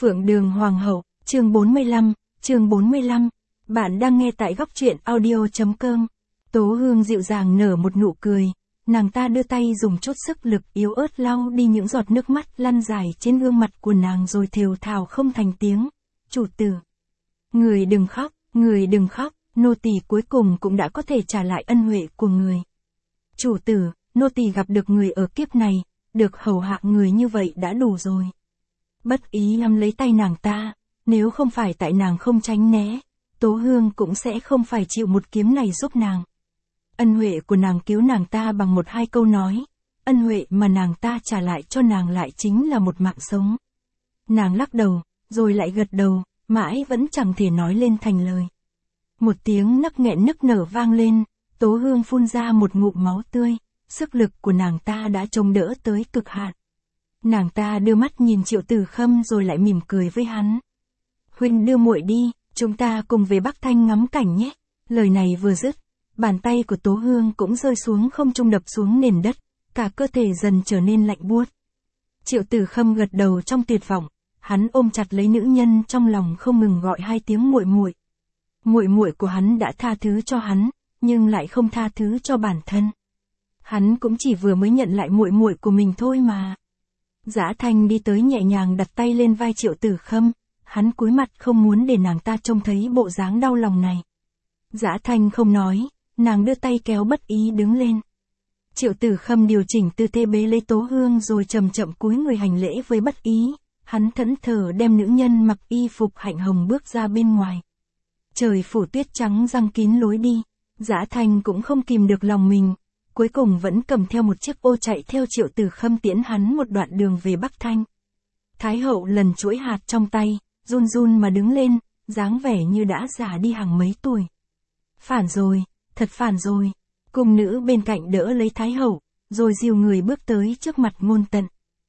Phượng Đường Hoàng hậu, chương 45, bạn đang nghe tại góc truyện audio.com. Tố Hương dịu dàng nở một nụ cười, nàng ta đưa tay dùng chút sức lực yếu ớt lau đi những giọt nước mắt lăn dài trên gương mặt của nàng rồi thều thào không thành tiếng. Chủ tử, người đừng khóc, nô tỳ cuối cùng cũng đã có thể trả lại ân huệ của người. Chủ tử, nô tỳ gặp được người ở kiếp này, được hầu hạ người như vậy đã đủ rồi. Bất ý nắm lấy tay nàng ta, nếu không phải tại nàng không tránh né, Tố Hương cũng sẽ không phải chịu một kiếm này giúp nàng. Ân huệ của nàng cứu nàng ta bằng một hai câu nói, ân huệ mà nàng ta trả lại cho nàng lại chính là một mạng sống. Nàng lắc đầu, rồi lại gật đầu, mãi vẫn chẳng thể nói lên thành lời. Một tiếng nấc nghẹn nức nở vang lên, Tố Hương phun ra một ngụm máu tươi, sức lực của nàng ta đã chống đỡ tới cực hạn. Nàng ta đưa mắt nhìn Triệu Tử Khâm rồi lại mỉm cười với hắn. Huynh đưa muội đi, chúng ta cùng về Bắc Thanh ngắm cảnh nhé. Lời này vừa dứt, bàn tay của Tố Hương cũng rơi xuống không trung đập xuống nền đất, cả cơ thể dần trở nên lạnh buốt. Triệu Tử Khâm gật đầu trong tuyệt vọng, hắn ôm chặt lấy nữ nhân trong lòng không ngừng gọi hai tiếng muội muội. Muội muội của hắn đã tha thứ cho hắn, nhưng lại không tha thứ cho bản thân. Hắn cũng chỉ vừa mới nhận lại muội muội của mình thôi mà. Dã Thanh đi tới nhẹ nhàng đặt tay lên vai Triệu Tử Khâm, hắn cúi mặt không muốn để nàng ta trông thấy bộ dáng đau lòng này. Dã Thanh không nói, nàng đưa tay kéo Bất Ý đứng lên. Triệu Tử Khâm điều chỉnh tư thế bế lấy Tố Hương rồi chậm chậm cúi người hành lễ với Bất Ý, hắn thẫn thờ đem nữ nhân mặc y phục hạnh hồng bước ra bên ngoài. Trời phủ tuyết trắng giăng kín lối đi, Dã Thanh cũng không kìm được lòng mình, cuối cùng vẫn cầm theo một chiếc ô chạy theo Triệu Tử Khâm tiễn hắn một đoạn đường về Bắc Thanh. Thái hậu lần chuỗi hạt trong tay, run run mà đứng lên, dáng vẻ như đã già đi hàng mấy tuổi. Phản rồi, thật phản rồi. Cung nữ bên cạnh đỡ lấy Thái hậu, rồi dìu người bước tới trước mặt Ngôn Tận.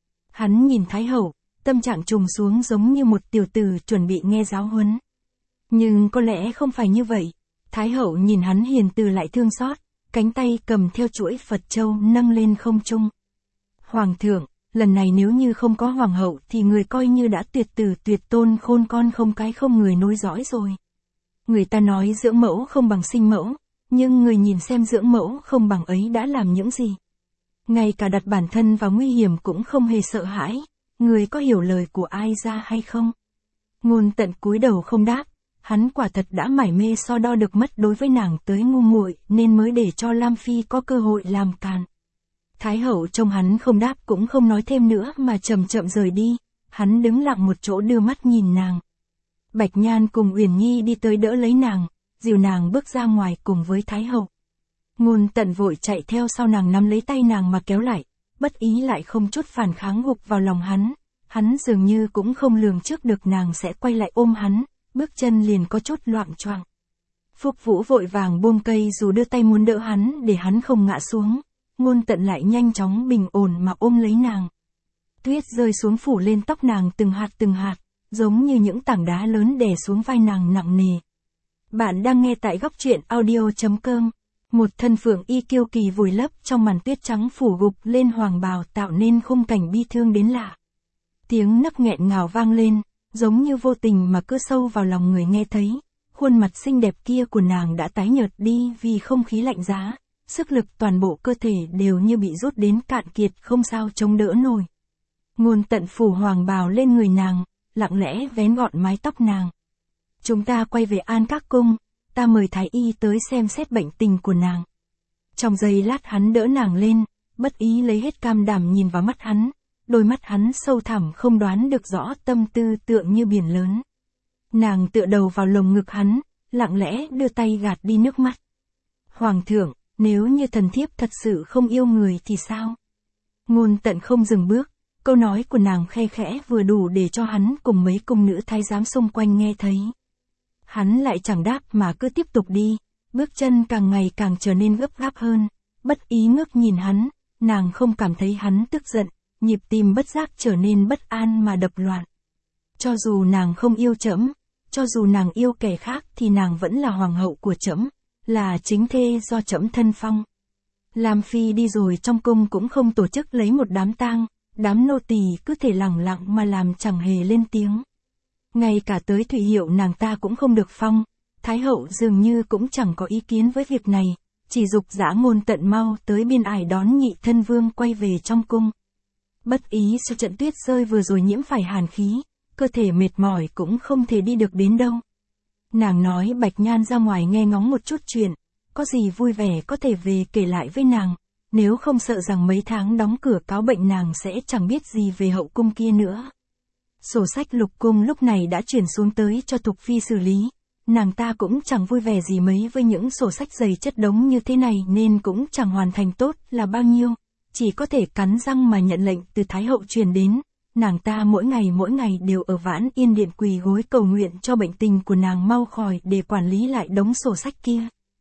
Hắn nhìn Thái hậu, tâm trạng trùng xuống giống như một tiểu tử chuẩn bị nghe giáo huấn. Nhưng có lẽ không phải như vậy. Thái hậu nhìn hắn hiền từ lại thương xót, cánh tay cầm theo chuỗi Phật châu nâng lên không trung. Hoàng thượng, lần này nếu như không có hoàng hậu thì người coi như đã tuyệt tử tuyệt tôn khôn con không cái không người nối dõi rồi. Người ta nói dưỡng mẫu không bằng sinh mẫu, nhưng người nhìn xem dưỡng mẫu không bằng ấy đã làm những gì. Ngay cả đặt bản thân vào nguy hiểm cũng không hề sợ hãi, người có hiểu lời của ai ra hay không? Ngôn Tận cúi đầu không đáp. Hắn quả thật đã mải mê so đo được mất đối với nàng tới ngu muội nên mới để cho Lam Phi có cơ hội làm càn. Thái hậu trông hắn không đáp cũng không nói thêm nữa mà chậm chậm rời đi, hắn đứng lặng một chỗ đưa mắt nhìn nàng. Bạch Nhan cùng Uyển Nhi đi tới đỡ lấy nàng, dìu nàng bước ra ngoài cùng với Thái hậu. Ngôn Tận vội chạy theo sau nàng nắm lấy tay nàng mà kéo lại, Bất Ý lại không chút phản kháng gục vào lòng hắn dường như cũng không lường trước được nàng sẽ quay lại ôm hắn. Bước chân liền có chút loạng choạng. Phúc Vũ vội vàng buông cây dù đưa tay muốn đỡ hắn để hắn không ngã xuống. Ngôn Tận lại nhanh chóng bình ổn mà ôm lấy nàng. Tuyết rơi xuống phủ lên tóc nàng từng hạt, giống như những tảng đá lớn đè xuống vai nàng nặng nề. Bạn đang nghe tại góc truyện audio.com. Một thân Phượng y kiêu kỳ vùi lấp trong màn tuyết trắng phủ gục lên hoàng bào tạo nên khung cảnh bi thương đến lạ. Tiếng nấc nghẹn ngào vang lên. Giống như vô tình mà cứ sâu vào lòng người nghe thấy, khuôn mặt xinh đẹp kia của nàng đã tái nhợt đi vì không khí lạnh giá, sức lực toàn bộ cơ thể đều như bị rút đến cạn kiệt không sao chống đỡ nổi. Ngôn Tận phủ hoàng bào lên người nàng, lặng lẽ vén gọn mái tóc nàng. Chúng ta quay về An Các Cung, ta mời Thái y tới xem xét bệnh tình của nàng. Trong giây lát hắn đỡ nàng lên, Bất Ý lấy hết cam đảm nhìn vào mắt hắn. Đôi mắt hắn sâu thẳm không đoán được rõ tâm tư tượng như biển lớn. Nàng tựa đầu vào lồng ngực hắn, lặng lẽ đưa tay gạt đi nước mắt. Hoàng thượng, nếu như thần thiếp thật sự không yêu người thì sao? Ngôn Tận không dừng bước, câu nói của nàng khe khẽ vừa đủ để cho hắn cùng mấy cung nữ thái giám xung quanh nghe thấy. Hắn lại chẳng đáp mà cứ tiếp tục đi, bước chân càng ngày càng trở nên gấp gáp hơn. Bất Ý ngước nhìn hắn, nàng không cảm thấy hắn tức giận. Nhịp tim bất giác trở nên bất an mà đập loạn. Cho dù nàng không yêu trẫm, cho dù nàng yêu kẻ khác thì nàng vẫn là hoàng hậu của trẫm, là chính thê do trẫm thân phong. Lam Phi đi rồi trong cung cũng không tổ chức lấy một đám tang, đám nô tỳ cứ thể lẳng lặng mà làm chẳng hề lên tiếng. Ngay cả tới thủy hiệu nàng ta cũng không được phong. Thái hậu dường như cũng chẳng có ý kiến với việc này, chỉ dục dã Ngôn Tận mau tới biên ải đón nhị thân vương quay về trong cung. Bất ý sau trận tuyết rơi vừa rồi nhiễm phải hàn khí, cơ thể mệt mỏi cũng không thể đi được đến đâu. Nàng nói Bạch Nhan ra ngoài nghe ngóng một chút chuyện, có gì vui vẻ có thể về kể lại với nàng, nếu không sợ rằng mấy tháng đóng cửa cáo bệnh nàng sẽ chẳng biết gì về hậu cung kia nữa. Sổ sách lục cung lúc này đã chuyển xuống tới cho Thục Phi xử lý, nàng ta cũng chẳng vui vẻ gì mấy với những sổ sách dày chất đống như thế này nên cũng chẳng hoàn thành tốt là bao nhiêu, chỉ có thể cắn răng mà nhận lệnh từ Thái hậu truyền đến. Nàng ta mỗi ngày đều ở Vãn Yên Điện quỳ gối cầu nguyện cho bệnh tình của nàng mau khỏi để quản lý lại đống sổ sách kia.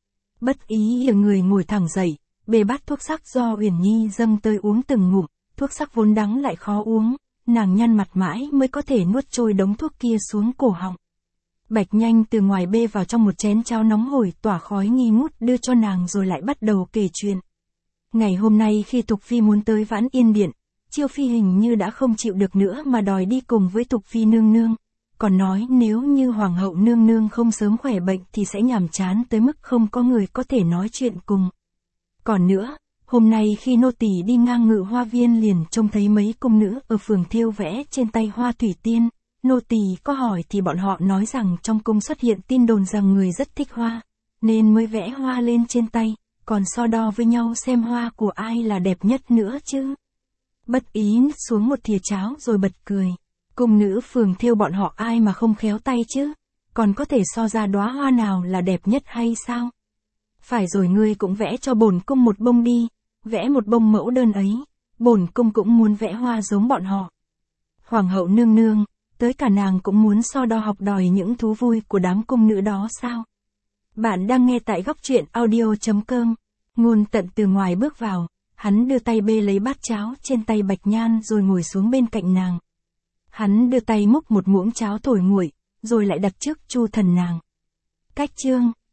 Bất ý hiểu người ngồi thẳng dậy, bê bát thuốc sắc do Uyển Nhi dâng tới uống từng ngụm, thuốc sắc vốn đắng lại khó uống, nàng nhăn mặt mãi mới có thể nuốt trôi đống thuốc kia xuống cổ họng. Bạch Nhanh từ ngoài bê vào trong một chén cháo nóng hổi tỏa khói nghi ngút đưa cho nàng rồi lại bắt đầu kể chuyện. Ngày hôm nay khi Thục Phi muốn tới Vãn Yên Điện, Chiêu Phi hình như đã không chịu được nữa mà đòi đi cùng với Thục Phi nương nương, còn nói nếu như Hoàng hậu nương nương không sớm khỏe bệnh thì sẽ nhàm chán tới mức không có người có thể nói chuyện cùng. Còn nữa, hôm nay khi nô tỳ đi ngang Ngự Hoa Viên liền trông thấy mấy cung nữ ở phường thêu vẽ trên tay hoa thủy tiên, nô tỳ có hỏi thì bọn họ nói rằng trong cung xuất hiện tin đồn rằng người rất thích hoa, nên mới vẽ hoa lên trên tay, còn so đo với nhau xem hoa của ai là đẹp nhất nữa chứ. Bất ý nuốt xuống một thìa cháo rồi bật cười. Cung nữ phường thêu bọn họ ai mà không khéo tay chứ, còn có thể so ra đóa hoa nào là đẹp nhất hay sao? Phải rồi, ngươi cũng vẽ cho bổn cung một bông đi, vẽ một bông mẫu đơn ấy, bổn cung cũng muốn vẽ hoa giống bọn họ. Hoàng hậu nương nương, tới cả nàng cũng muốn so đo học đòi những thú vui của đám cung nữ đó sao? Bạn đang nghe tại góc truyện audio.com. Ngôn Tận từ ngoài bước vào, hắn đưa tay bê lấy bát cháo trên tay Bạch Nhan rồi ngồi xuống bên cạnh nàng. Hắn đưa tay múc một muỗng cháo thổi nguội, rồi lại đặt trước Chu Thần nàng. Cách chương